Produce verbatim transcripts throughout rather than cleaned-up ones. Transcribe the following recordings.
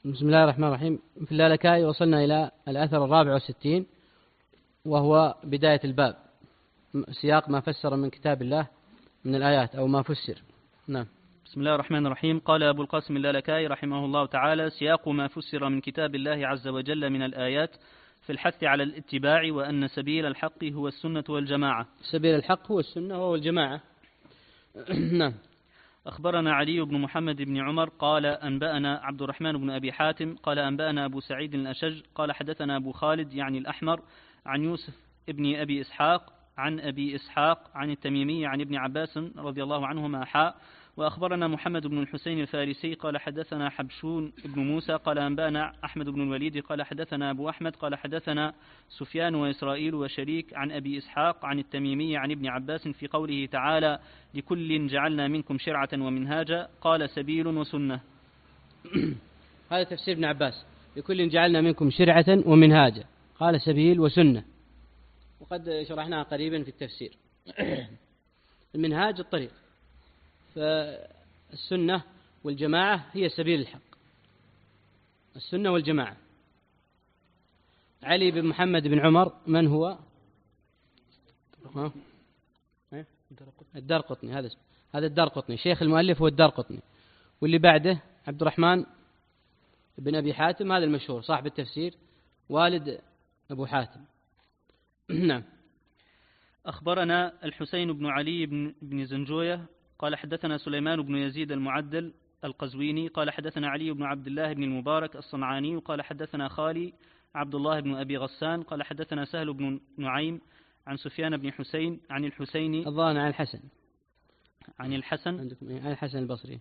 بسم الله الرحمن الرحيم. في اللالكائي وصلنا إلى الأثر الرابع والستين وهو بداية الباب، سياق ما فسر من كتاب الله من الآيات أو ما فسر. نعم. بسم الله الرحمن الرحيم. قال أبو القاسم اللالكائي رحمه الله تعالى: سياق ما فسر من كتاب الله عز وجل من الآيات في الحث على الاتباع، وأن سبيل الحق هو السنة والجماعة. سبيل الحق هو السنة والجماعة. نعم. أخبرنا علي بن محمد بن عمر قال أنبأنا عبد الرحمن بن أبي حاتم قال أنبأنا أبو سعيد الأشج قال حدثنا أبو خالد يعني الأحمر عن يوسف ابن أبي إسحاق عن أبي إسحاق عن التميمي عن ابن عباس رضي الله عنهما حاء. وأخبرنا محمد بن الحسين الفارسي قال حدثنا حبشون بن موسى قال أنبأنا أحمد بن الوليد قال حدثنا أبو أحمد قال حدثنا سفيان وإسرائيل وشريك عن أبي إسحاق عن التميمي عن ابن عباس في قوله تعالى: لكل جعلنا منكم شرعة ومنهاجا، قال سبيل وسنة. هذا تفسير ابن عباس: لكل جعلنا منكم شرعة ومنهاجا، قال سبيل وسنة، وقد شرحناها قريبا في التفسير. المنهاج الطريق، فالسنة والجماعة هي سبيل الحق، السنة والجماعة. علي بن محمد بن عمر من هو؟ ها؟ الدارقطني. هذا هذا الدارقطني، شيخ المؤلف هو الدارقطني. واللي بعده عبد الرحمن بن أبي حاتم، هذا المشهور صاحب التفسير، والد أبو حاتم. نعم. أخبرنا الحسين بن علي بن زنجوية قال حدثنا سليمان بن يزيد المعدل القزويني قال حدثنا علي بن عبد الله بن المبارك الصنعاني قال حدثنا خالي عبد الله بن أبي غسان قال حدثنا سهل بن نعيم عن سفيان بن حسين عن الحسيني الظاهر عن الحسن عن الحسن عن الحسن البصري.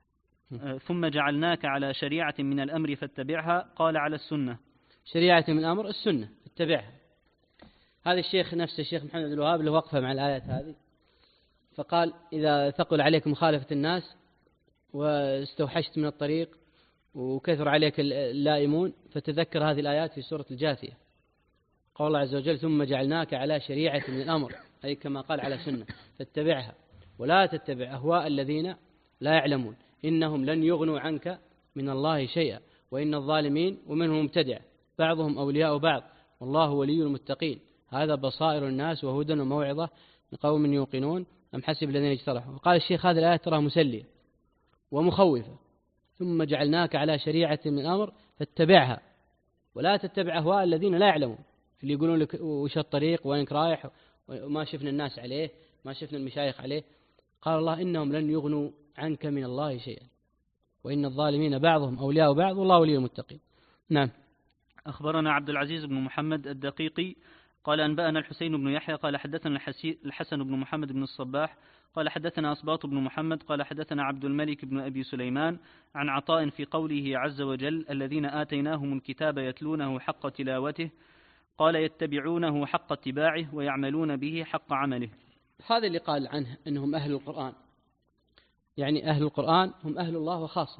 ثم جعلناك على شريعة من الأمر فاتبعها، قال على السنة. شريعة من الأمر السنة اتبعها. هذا الشيخ نفسه الشيخ محمد الوهاب له وقفة مع الآيات هذه، فقال: إذا ثقل عليك مخالفة الناس واستوحشت من الطريق وكثر عليك اللائمون فتذكر هذه الآيات في سورة الجاثية. قال الله عز وجل: ثم جعلناك على شريعة من الأمر، أي كما قال على سنة، فاتبعها ولا تتبع أهواء الذين لا يعلمون إنهم لن يغنوا عنك من الله شيئا وإن الظالمين ومنهم مبتدع بعضهم أولياء بعض والله ولي المتقين. هذا بصائر الناس وهدى وموعظة لقوم يوقنون أم حسب الذين اجترحوا. وقال الشيخ: هذه الآية تراها مسلية ومخوفة. ثم جعلناك على شريعة من الأمر فاتبعها ولا تتبع أهواء الذين لا يعلمون، اللي يقولون لك وش الطريق وينك رايح وما شفنا الناس عليه، ما شفنا المشايخ عليه. قال الله: إنهم لن يغنوا عنك من الله شيئا وإن الظالمين بعضهم أولياء بعض والله ولي المتقين. نعم. أخبرنا عبد العزيز بن محمد الدقيقي قال أنبأنا الحسين بن يحيى قال حدثنا الحسن بن محمد بن الصباح قال حدثنا أصباط بن محمد قال حدثنا عبد الملك بن أبي سليمان عن عطاء في قوله عز وجل: الذين آتيناهم الكتاب يتلونه حق تلاوته، قال: يتبعونه حق اتباعه ويعملون به حق عمله. هذا اللي قال عنه أنهم أهل القرآن، يعني أهل القرآن هم أهل الله وخاصة.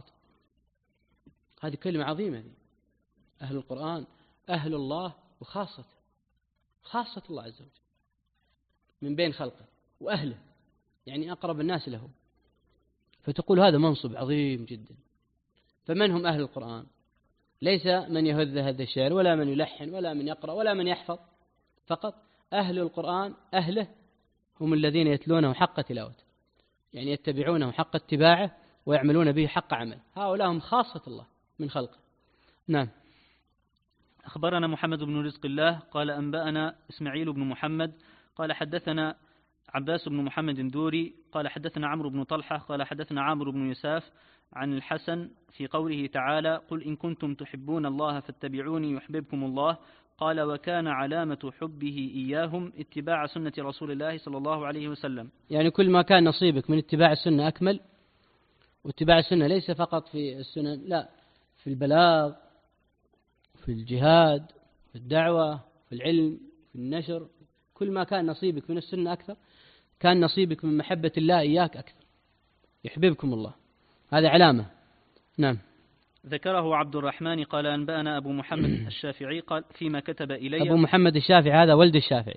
هذه كلمة عظيمة دي. أهل القرآن أهل الله وخاصة، خاصة الله عز وجل من بين خلقه وأهله، يعني أقرب الناس له. فتقول هذا منصب عظيم جدا. فمن هم أهل القرآن؟ ليس من يهذ هذا الشعر ولا من يلحن ولا من يقرأ ولا من يحفظ فقط. أهل القرآن أهله هم الذين يتلونه حق تلاوته، يعني يتبعونه حق اتباعه ويعملون به حق عمل. هؤلاء هم خاصة الله من خلقه. نعم. أخبرنا محمد بن رزق الله قال أنبأنا إسماعيل بن محمد قال حدثنا عباس بن محمد الدوري قال حدثنا عمرو بن طلحة قال حدثنا عمرو بن يساف عن الحسن في قوله تعالى: قل إن كنتم تحبون الله فاتبعوني يحببكم الله، قال: وكان علامة حبه إياهم اتباع سنة رسول الله صلى الله عليه وسلم. يعني كل ما كان نصيبك من اتباع السنة أكمل. واتباع السنة ليس فقط في السنن، لا، في البلاغ، في الجهاد، في الدعوة، في العلم، في النشر. كل ما كان نصيبك من السنة أكثر كان نصيبك من محبة الله إياك أكثر، يحببكم الله. هذا علامة. نعم. ذكره عبد الرحمن قال أنبأنا أبو محمد الشافعي قال فيما كتب إلي. أبو محمد الشافعي هذا ولد الشافعي،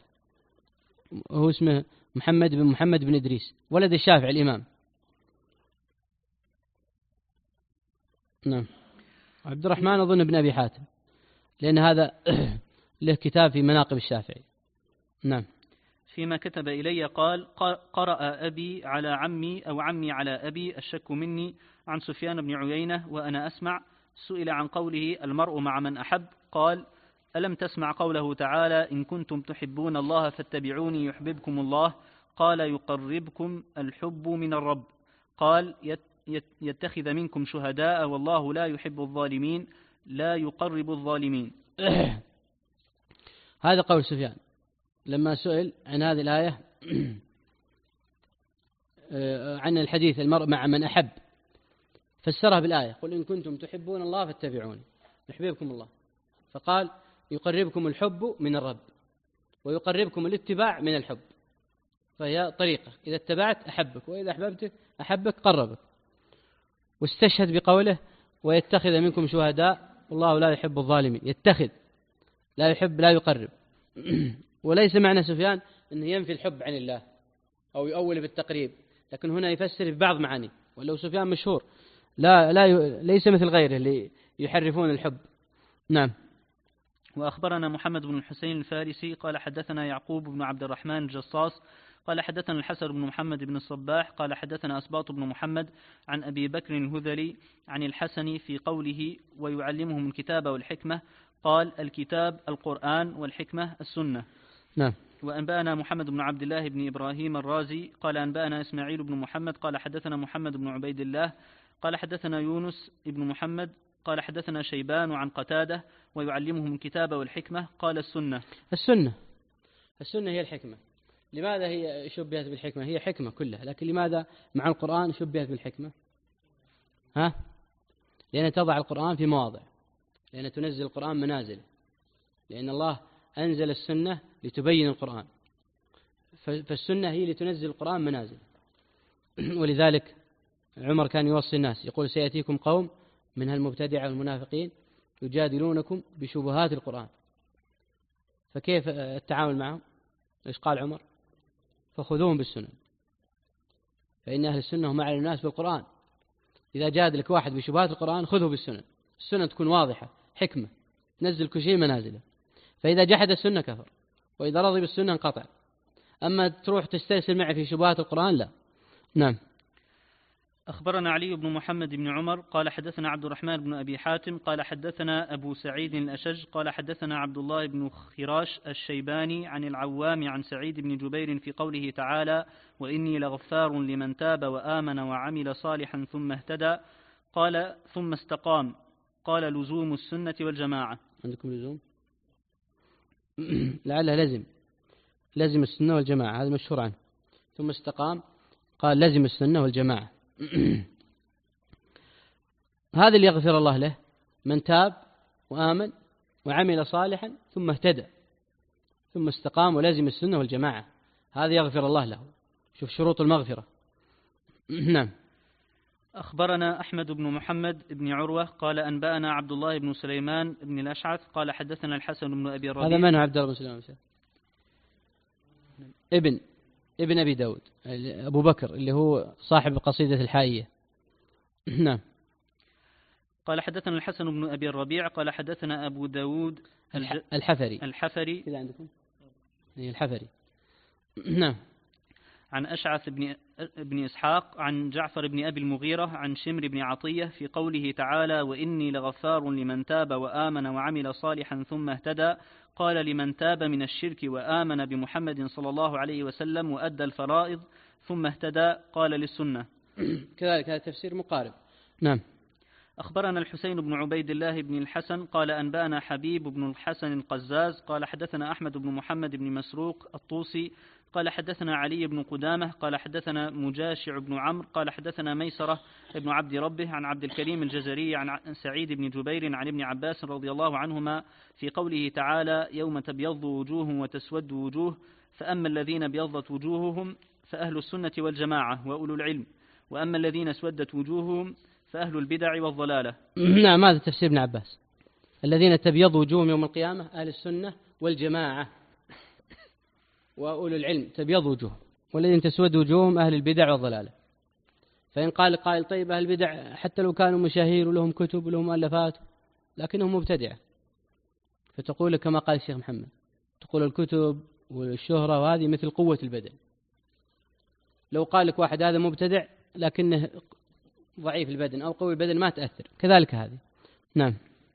هو اسمه محمد بن محمد بن إدريس، ولد الشافعي الإمام. نعم. عبد الرحمن أظن ابن أبي حاتم، لأن هذا له كتاب في مناقب الشافعي. نعم. فيما كتب إلي قال قرأ أبي على عمي أو عمي على أبي الشك مني عن سفيان بن عيينة وأنا أسمع. سئل عن قوله المرء مع من أحب قال ألم تسمع قوله تعالى إن كنتم تحبون الله فاتبعوني يحببكم الله قال يقربكم الحب من الرب قال يتخذ منكم شهداء والله لا يحب الظالمين لا يقرب الظالمين. هذا قول سفيان لما سئل عن هذه الآية عن الحديث المرء مع من أحب، فسرها بالآية قل إن كنتم تحبون الله فاتبعوني يحببكم الله، فقال يقربكم الحب من الرب ويقربكم الاتباع من الحب، فهي طريقة إذا اتبعت أحبك وإذا أحببتك أحبك قربك. واستشهد بقوله ويتخذ منكم شهداء والله لا يحب الظالمين، يتخذ لا يحب لا يقرب. وليس معنى سفيان أنه ينفي الحب عن الله أو يؤول بالتقريب، لكن هنا يفسر ببعض معاني، ولو سفيان مشهور لا لا ي... ليس مثل غيره اللي يحرفون الحب. نعم. وأخبرنا محمد بن الحسين الفارسي قال حدثنا يعقوب بن عبد الرحمن الجصاص قال حدثنا الحسن بن محمد بن الصباح قال حدثنا أسباط بن محمد عن أبي بكر الهذلي عن الحسن في قوله ويعلمهم الكتاب والحكمة قال الكتاب القرآن والحكمة السنة. نعم. وأنبأنا محمد بن عبد الله بن إبراهيم الرازي قال أنبأنا إسماعيل بن محمد قال حدثنا محمد بن عبيد الله قال حدثنا يونس بن محمد قال حدثنا شيبان عن قتادة ويعلمهم الكتاب والحكمة قال السنة. السنة السنة هي الحكمة. لماذا هي شبهت بالحكمة؟ هي حكمة كلها، لكن لماذا مع القرآن شبهت بالحكمة؟ ها؟ لأن تضع القرآن في مواضع، لأن تنزل القرآن منازل، لأن الله أنزل السنة لتبين القرآن، فالسنة هي لتنزل القرآن منازل. ولذلك عمر كان يوصي الناس يقول سيأتيكم قوم من المبتدعة والمنافقين يجادلونكم بشبهات القرآن، فكيف التعامل معهم؟ إيش قال عمر؟ فخذوهم بالسنة، فإن أهل السنة هم أعلم الناس بالقرآن. إذا جادلك واحد بشبهات القرآن خذه بالسنة، السنة تكون واضحة حكمة نزل كل شيء منازله، فإذا جحد السنة كفر، وإذا رضي بالسنة انقطع. أما تروح تسترسل معي في شبهات القرآن لا. نعم. أخبرنا علي بن محمد بن عمر قال حدثنا عبد الرحمن بن أبي حاتم قال حدثنا أبو سعيد الأشج قال حدثنا عبد الله بن خراش الشيباني عن العوام عن سعيد بن جبير في قوله تعالى وإني لغفار لمن تاب وآمن وعمل صالحا ثم اهتدى قال ثم استقام قال لزوم السنة والجماعة. عندكم لزوم؟ لعله لزم لزم السنة والجماعة، هذا مشهور عنه. ثم استقام قال لزم السنة والجماعة. هذا اللي يغفر الله له من تاب وآمن وعمل صالحا ثم اهتدى ثم استقام ولازم السنة والجماعة، هذا يغفر الله له. شوف شروط المغفرة. نعم. أخبرنا أحمد بن محمد بن عروة قال أنبأنا عبد الله بن سليمان بن الأشعث قال حدثنا الحسن بن أبي الربيع. هذا من هو عبد الله بن سليمان؟ ابن ابن أبي داود أبو بكر اللي هو صاحب قصيدة الحائية. نعم. قال حدثنا الحسن بن أبي الربيع قال حدثنا أبو داود الح... الحفري الحفري إذا عندكم الحفري. نعم. عن أشعث بن ابن إسحاق عن جعفر بن أبي المغيرة عن شمر بن عطية في قوله تعالى وإني لغفار لمن تاب وآمن وعمل صالحا ثم اهتدى قال لمن تاب من الشرك وآمن بمحمد صلى الله عليه وسلم وأدى الفرائض ثم اهتدى قال للسنة. كذلك هذا تفسير مقارب. نعم. أخبرنا الحسين بن عبيد الله بن الحسن قال أنبأنا حبيب بن الحسن القزاز قال حدثنا أحمد بن محمد بن مسروق الطوسي قال حدثنا علي بن قدامة قال حدثنا مجاشع بن عمرو قال حدثنا ميسرة بن عبد ربه عن عبد الكريم الجزري عن سعيد بن جبير عن ابن عباس رضي الله عنهما في قوله تعالى يوم تبيض وجوه وتسود وجوه فأما الذين ابيضت وجوههم فأهل السنة والجماعة وأولو العلم وأما الذين اسودت وجوههم فأهل البدع والضلالة. نعم. هذا تفسير ابن عباس الذين تبيض وجوههم يوم القيامة أهل السنة والجماعة وأولو العلم تبيض وجوه، والذين تسود وجوههم أهل البدع والضلالة. فإن قال قائل طيب أهل البدع حتى لو كانوا مشاهير ولهم كتب ولهم مؤلفات لكنهم مبتدعة، فتقول كما قال الشيخ محمد، تقول الكتب والشهرة وهذه مثل قوة البدن. لو قال لك واحد هذا مبتدع لكنه ضعيف البدن أو قوي البدن ما تأثر، كذلك هذه. نعم.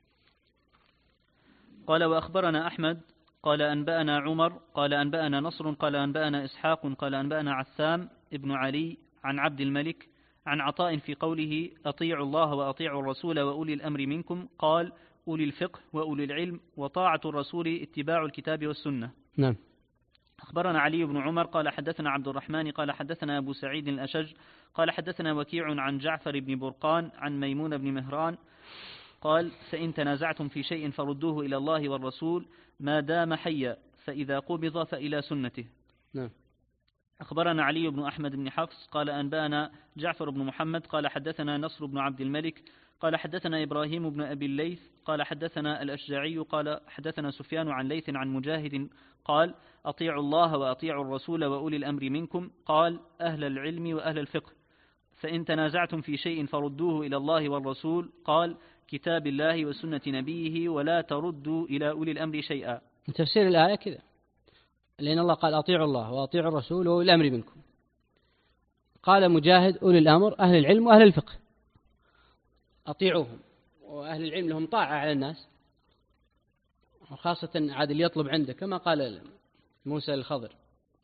قال وأخبرنا أحمد قال أنبأنا عمر قال أنبأنا نصر قال أنبأنا إسحاق قال أنبأنا عثام ابن علي عن عبد الملك عن عطاء في قوله أطيعوا الله وأطيعوا الرسول وأولي الأمر منكم، قال أولي الفقه وأولي العلم، وطاعة الرسول اتباع الكتاب والسنة. نعم. أخبرنا علي بن عمر قال حدثنا عبد الرحمن قال حدثنا أبو سعيد الأشج قال حدثنا وكيع عن جعفر بن برقان عن ميمون بن مهران قال فإن تنازعتم في شيء فردوه إلى الله والرسول ما دام حيا، فإذا قبض فإلى سنته. نعم. أخبرنا علي بن أحمد بن حفص قال أنبأنا جعفر بن محمد قال حدثنا نصر بن عبد الملك قال حدثنا إبراهيم بن أبي الليث قال حدثنا الأشجعي قال حدثنا سفيان عن ليث عن مجاهد قال أطيعوا الله وأطيعوا الرسول وأولي الأمر منكم، قال أهل العلم وأهل الفقه، فإن تنازعتم في شيء فردوه إلى الله والرسول، قال كتاب الله وسنة نبيه، ولا تردوا إلى أولي الأمر شيئا. تفسير الآية كذا، لأن الله قال أطيعوا الله وأطيعوا الرسول وأولي الأمر منكم. قال مجاهد أولي الأمر أهل العلم وأهل الفقه، أطيعوهم، وأهل العلم لهم طاعة على الناس، وخاصة عاد اللي يطلب عنده كما قال موسى للخضر،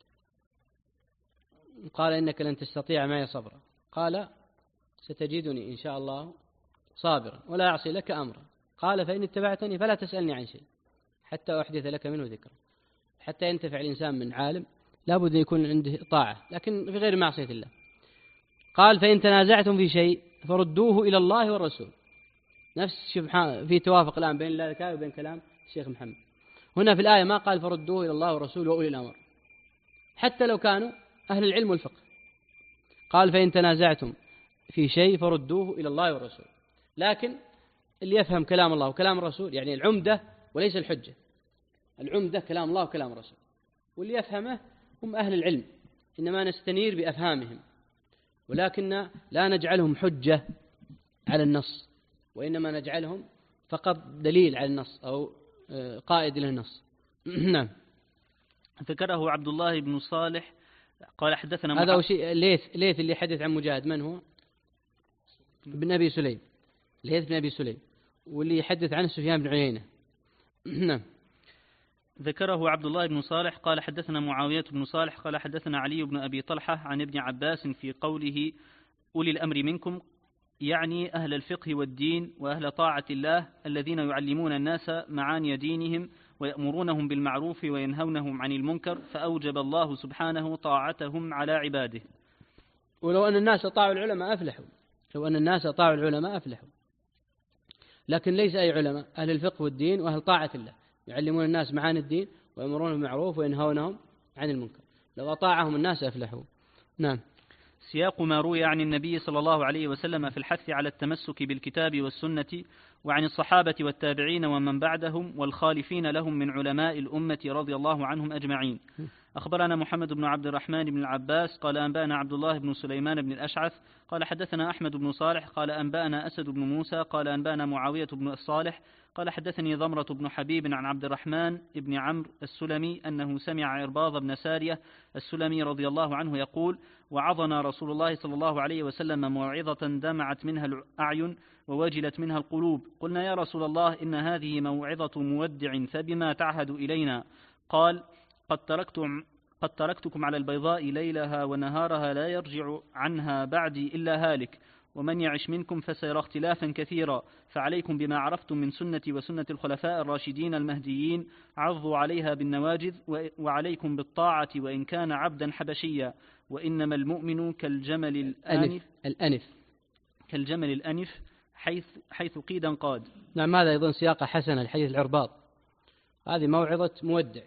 قال إنك لن تستطيع معي صبرا، قال ستجدني إن شاء الله صابرا ولا أعصي لك أمرا، قال فإن اتبعتني فلا تسألني عن شيء حتى أحدث لك منه ذكرا. حتى ينتفع الإنسان من عالم لابد أن يكون عنده طاعة لكن في غير معصية الله. قال فإن تنازعتم في شيء فردوه إلى الله والرسول. نفس سبحان في توافق الآن بين الله وبين كلام الشيخ محمد. هنا في الآية ما قال فردوه إلى الله والرسول وأولي الأمر حتى لو كانوا أهل العلم والفقه، قال فإن تنازعتم في شيء فردوه إلى الله والرسول. لكن اللي يفهم كلام الله وكلام الرسول يعني العمدة وليس الحجة، العمدة كلام الله وكلام الرسول، واللي يفهمه هم أهل العلم، إنما نستنير بأفهامهم ولكن لا نجعلهم حجة على النص، وإنما نجعلهم فقط دليل على النص أو قائد للنص. نعم. ذكره عبد الله بن صالح قال حدثنا هذا هو شيء ليث ليث اللي حدث عن مجاهد، من هو؟ ابن أبي سليم، ليث بن أبي سليم، واللي يحدث عنه سفيان بن عيينة. نعم. ذكره عبد الله بن صالح قال حدثنا معاوية بن صالح قال حدثنا علي بن أبي طلحة عن ابن عباس في قوله أولي الأمر منكم، يعني أهل الفقه والدين وأهل طاعة الله الذين يعلمون الناس معاني دينهم ويأمرونهم بالمعروف وينهونهم عن المنكر، فأوجب الله سبحانه طاعتهم على عباده. ولو أن الناس أطاعوا العلماء أفلحوا، لو أن الناس أطاعوا العلماء أفلحوا، لكن ليس أي علماء، أهل الفقه والدين وأهل طاعة الله يعلمون الناس معاني الدين ويأمرون بالمعروف وينهونهم عن المنكر، لو أطاعهم الناس أفلحوا. نعم. سياق ما روي عن النبي صلى الله عليه وسلم في الحث على التمسك بالكتاب والسنة، وعن الصحابة والتابعين ومن بعدهم والخالفين لهم من علماء الأمة رضي الله عنهم أجمعين. أخبرنا محمد بن عبد الرحمن بن العباس قال أنبأنا عبد الله بن سليمان بن الأشعث قال حدثنا أحمد بن صالح قال أنبأنا أسد بن موسى قال أنبأنا معاوية بن الصالح قال حدثني ضمرة بن حبيب عن عبد الرحمن بن عمرو السلمي أنه سمع عرباض بن سارية السلمي رضي الله عنه يقول: وعظنا رسول الله صلى الله عليه وسلم موعظة دمعت منها الأعين ووجلت منها القلوب. قلنا يا رسول الله إن هذه موعظة مودع فبما تعهد إلينا؟ قال: قد تركتم قد تركتكم على البيضاء ليلها ونهارها لا يرجع عنها بعدي إلا هالك، ومن يعش منكم فسيرى اختلافا كثيرا، فعليكم بما عرفتم من سنتي وسنة الخلفاء الراشدين المهديين، عضوا عليها بالنواجذ، وعليكم بالطاعة وإن كان عبدا حبشيا، وإنما المؤمن كالجمل الأنف الأنف كالجمل الأنف حيث حيث قيدا قاد. نعم. هذا أيضا سياقة حسنة الحديث العرباض، هذه موعظة مودع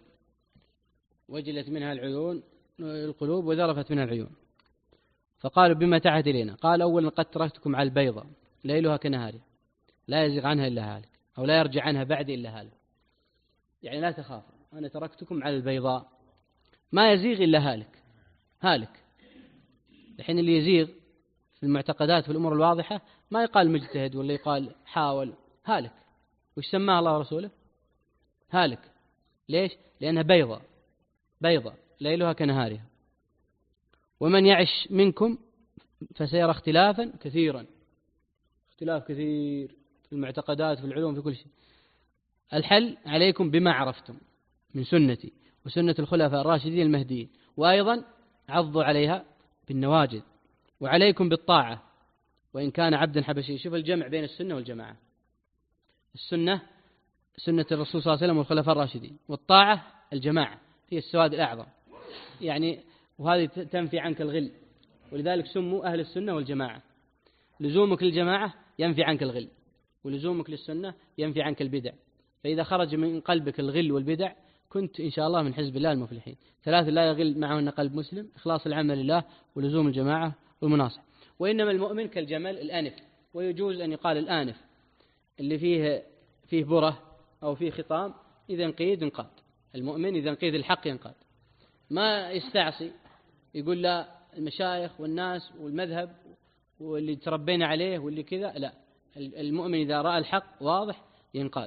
وجلت منها العيون القلوب وذرفت منها العيون. فقالوا بما تعهد إلينا؟ قال: أولا قد تركتكم على البيضة ليلها كنهارها لا يزيغ عنها إلا هالك، أو لا يرجع عنها بعد إلا هالك، يعني لا تخافوا، أنا تركتكم على البيضاء ما يزيغ إلا هالك. هالك الحين اللي يزيغ في المعتقدات في الأمور الواضحة ما يقال مجتهد ولا يقال حاول، هالك وش سماها الله ورسوله؟ هالك. ليش؟ لأنها بيضة بيضة ليلها كنهارها. ومن يعش منكم فسيرى اختلافا كثيرا، اختلاف كثير في المعتقدات في العلوم في كل شيء. الحل عليكم بما عرفتم من سنتي وسنة الخلفاء الراشدين المهديين، وأيضا عضوا عليها بالنواجذ، وعليكم بالطاعة وإن كان عبدا حبشي. شوف الجمع بين السنة والجماعة. السنة سنة الرسول صلى الله عليه وسلم والخلفاء الراشدين، والطاعة الجماعة هي السواد الأعظم يعني، وهذه تنفي عنك الغل، ولذلك سموا أهل السنة والجماعة. لزومك للجماعة ينفي عنك الغل، ولزومك للسنة ينفي عنك البدع. فإذا خرج من قلبك الغل والبدع كنت إن شاء الله من حزب الله المفلحين. ثلاث لا يغل معهن قلب مسلم: إخلاص العمل لله، ولزوم الجماعة، والمناصح. وإنما المؤمن كالجمل الآنف، ويجوز أن يقال الآنف اللي فيه فيه بره أو فيه خطام، إذا انقيد انقاد. المؤمن إذا انقيد الحق ينقاد، ما يستعصي يقول لا المشايخ والناس والمذهب واللي تربينا عليه واللي كذا، لا. المؤمن إذا رأى الحق واضح ينقاد،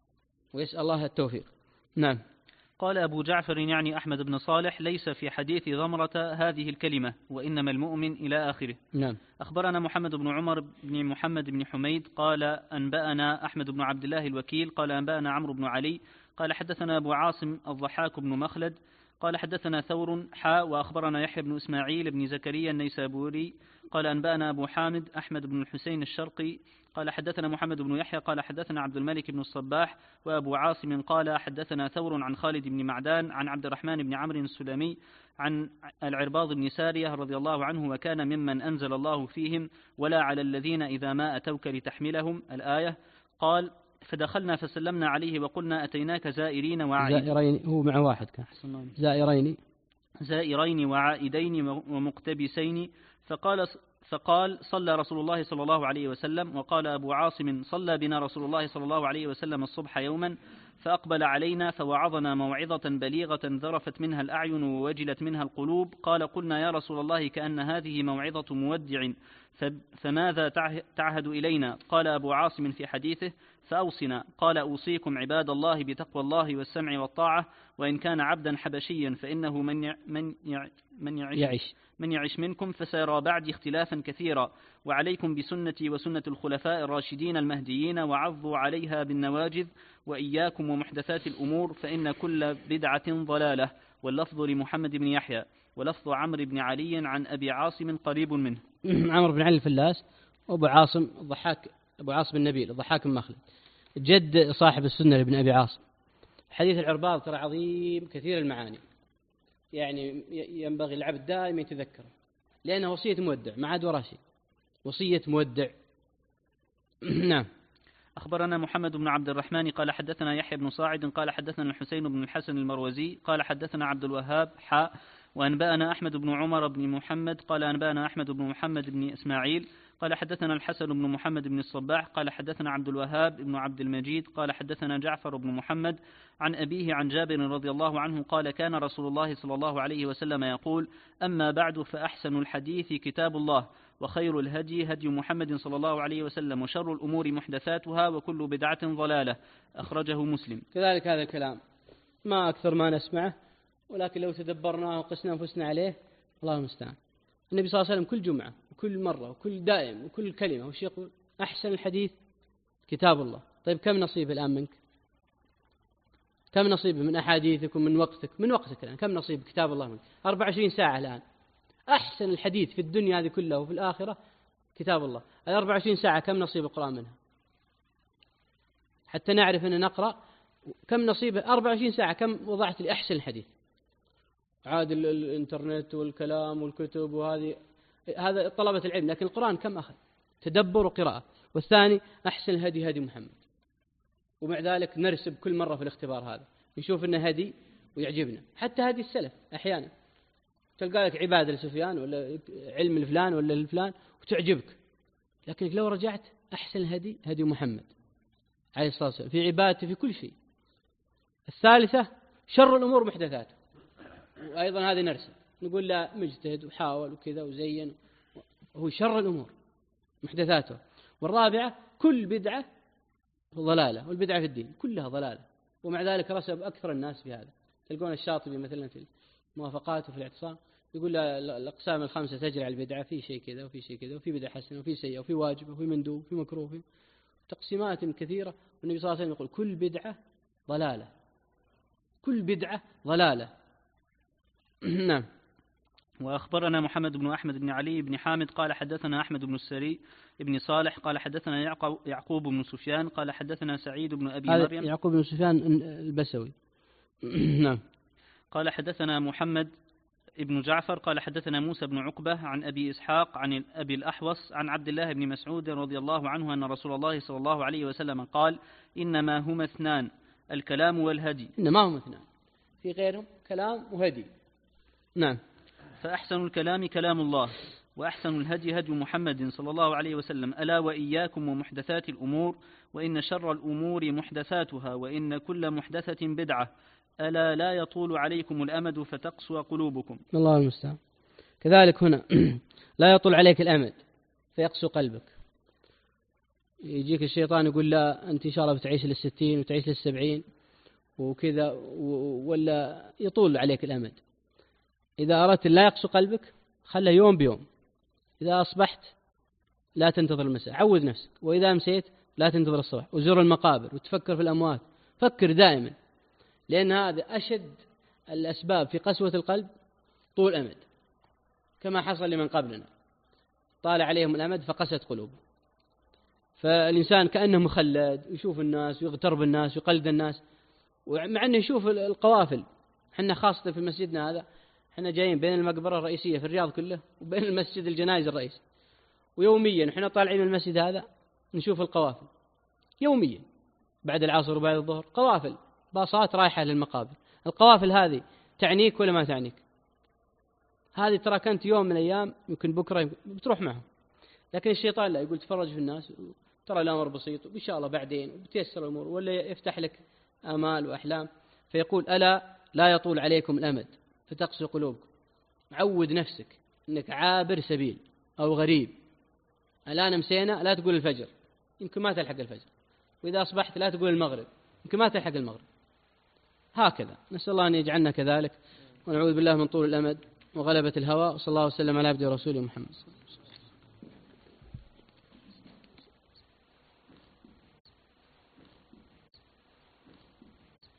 ويسأل الله التوفيق. نعم. قال أبو جعفر يعني أحمد بن صالح: ليس في حديث ضمرة هذه الكلمة وإنما المؤمن إلى آخره. نعم. أخبرنا محمد بن عمر بن محمد بن حميد قال أنبأنا أحمد بن عبد الله الوكيل قال أنبأنا عمرو بن علي قال حدثنا أبو عاصم الضحاك بن مخلد قال حدثنا ثور حا وأخبرنا يحيى بن إسماعيل بن زكريا النيسابوري قال أنبأنا أبو حامد أحمد بن الحسين الشرقي قال حدثنا محمد بن يحيى قال حدثنا عبد الملك بن الصباح وأبو عاصم قال حدثنا ثور عن خالد بن معدان عن عبد الرحمن بن عمرو السلمي عن العرباض بن سارية رضي الله عنه: وكان ممن أنزل الله فيهم: ولا على الذين إذا ما أتوك لتحملهم، الآية. قال: فدخلنا فسلمنا عليه وقلنا أتيناك زائرين وعائدين. زائرين هو مع واحد كان زائرين زائرين وعائدين ومقتبسين. فقال فقال صلى رسول الله صلى الله عليه وسلم. وقال أبو عاصم: صلى بنا رسول الله صلى الله عليه وسلم الصبح يوما فأقبل علينا فوعظنا موعظة بليغة ذرفت منها الأعين ووجلت منها القلوب. قال: قلنا يا رسول الله كأن هذه موعظة مودع، فماذا تعهد إلينا؟ قال أبو عاصم في حديثه: فأوصنا. قال: أوصيكم عباد الله بتقوى الله والسمع والطاعة، وإن كان عبدا حبشيا فإنه من من من يعيش من يعيش منكم فسيرى بعد اختلافا كثيرا، وعليكم بسنتي وسنة الخلفاء الراشدين المهديين، وعضوا عليها بالنواجذ، وإياكم ومحدثات الأمور، فإن كل بدعة ضلالة. واللفظ لمحمد بن يحيى، ولفظ عمرو بن علي عن أبي عاصم قريب منه. عمرو بن علي الفلاس، وأبو عاصم الضحاك أبو عاصم النبيل الضحاك المخلد، جد صاحب السنة لابن أبي عاصم. حديث العرباض ترى عظيم كثير المعاني، يعني ينبغي العبد دائما يتذكره، لأنه وصية مودع، ما عاد وراه شيء، وصية مودع. نعم. أخبرنا محمد بن عبد الرحمن قال حدثنا يحيى بن صاعد قال حدثنا الحسين بن الحسن المروزي قال حدثنا عبد الوهاب حاء وأنبأنا أحمد بن عمر بن محمد قال أنبأنا أحمد بن محمد بن إسماعيل قال حدثنا الحسن بن محمد بن الصباح قال حدثنا عبد الوهاب بن عبد المجيد قال حدثنا جعفر بن محمد عن أبيه عن جابر رضي الله عنه قال: كان رسول الله صلى الله عليه وسلم يقول: أما بعد فأحسن الحديث كتاب الله، وخير الهدي هدي محمد صلى الله عليه وسلم، وشر الأمور محدثاتها، وكل بدعة ضلالة. أخرجه مسلم. كذلك هذا الكلام ما أكثر ما نسمعه، ولكن لو تدبرناه وقسنا أنفسنا عليه الله المستعان. النبي صلى الله عليه وسلم كل جمعة وكل مرة وكل دائم وكل كلمة وش يقول؟ أحسن الحديث كتاب الله. طيب كم نصيب الآن منك؟ كم نصيب من أحاديثك ومن وقتك؟ من وقتك الآن كم نصيب كتاب الله منك؟ أربع وعشرين ساعة الآن. أحسن الحديث في الدنيا هذه كلها وفي الآخرة كتاب الله. الأربع وعشرين ساعة كم نصيب القرآن منها؟ حتى نعرف أن نقرأ كم نصيب أربع وعشرين ساعة كم وضعت لأحسن الحديث. عاد الإنترنت والكلام والكتب وهذه هذا طلبة العلم، لكن القرآن كم أخذ؟ تدبر وقراءة. والثاني أحسن الهدي هدي محمد، ومع ذلك نرسب كل مرة في الاختبار هذا نشوف أنه هدي ويعجبنا. حتى هدي السلف أحيانا تلقى لك عبادة لسفيان ولا علم الفلان ولا الفلان وتعجبك، لكنك لو رجعت أحسن الهدي هدي محمد عليه الصلاة والسلام في عبادته في كل شيء. الثالثة شر الأمور محدثاته، وأيضا هذه نرسل نقول لا مجتهد وحاول وكذا وزين، وهو شر الأمور محدثاته. والرابعة كل بدعة ضلالة، والبدعة في الدين كلها ضلالة، ومع ذلك رسب أكثر الناس في هذا. تلقون الشاطبي مثلا في الموافقات وفي الاعتصام يقول لا الأقسام الخمسة تجري على البدعة، في شيء كذا وفي شيء كذا، وفي بدعة حسنة وفي سيئة وفي واجب وفي مندوب وفي مكروه، في تقسيمات كثيرة. والنبي صلى الله عليه وسلم يقول كل بدعة ضلالة، كل بدعة ضلالة. نعم. وأخبرنا محمد بن أحمد بن علي بن حامد قال حدثنا أحمد بن السري بن صالح قال حدثنا يعقوب بن سفيان قال حدثنا سعيد بن أبي مريم. يعقوب بن سفيان البسوي. نعم. قال حدثنا محمد ابن جعفر قال حدثنا موسى بن عقبة عن أبي إسحاق عن أبي الأحوص عن عبد الله بن مسعود رضي الله عنه أن رسول الله صلى الله عليه وسلم قال إنما هما اثنان الكلام والهدي. إنما هما اثنان، في غيرهم كلام وهدي. نعم. فأحسن الكلام كلام الله، وأحسن الهدي هدي محمد صلى الله عليه وسلم. ألا وإياكم ومحدثات الأمور، وإن شر الأمور محدثاتها، وإن كل محدثة بدعة، ألا لا يطول عليكم الأمد فتقسو قلوبكم. الله المستعان. كذلك هنا لا يطول عليك الأمد فيقسو قلبك. يجيك الشيطان يقول لا أنت إن شاء الله بتعيش للستين وتعيش للسبعين وكذا، ولا يطول عليك الأمد. إذا أردت لا يقسو قلبك خله يوم بيوم. إذا أصبحت لا تنتظر المساء، عود نفسك. وإذا أمسيت لا تنتظر الصباح، وزور المقابر وتفكر في الأموات. فكر دائما، لأن هذا أشد الأسباب في قسوة القلب طول أمد، كما حصل لمن قبلنا طال عليهم الأمد فقست قلوبهم. فالإنسان كأنه مخلد، يشوف الناس ويغترب الناس ويقلد الناس، ومع أنه يشوف القوافل. حنا خاصة في مسجدنا هذا، حنا جايين بين المقبرة الرئيسية في الرياض كله وبين المسجد الجنائز الرئيسي، ويوميا حنا طالعين من المسجد هذا نشوف القوافل يوميا بعد العصر وبعد الظهر، قوافل باصات رايحة للمقابر. القوافل هذه تعنيك ولا ما تعنيك؟ هذه ترى كنت يوم من الأيام يمكن بكرة بتروح معهم، لكن الشيطان لا، يقول تفرج في الناس، ترى الأمر بسيط وإن شاء الله بعدين وبتيسر الأمور، ولا يفتح لك آمال وأحلام. فيقول ألا لا يطول عليكم الأمد فتقسو قلوبكم. عود نفسك أنك عابر سبيل أو غريب. الآن مسينا لا تقول الفجر، يمكن ما تلحق الفجر، وإذا أصبحت لا تقول المغرب، يمكن ما تلحق المغرب. هكذا نسأل الله أن يجعلنا كذلك، ونعوذ بالله من طول الأمد وغلبة الهوى. وصلى الله وسلم على عبده ورسوله محمد.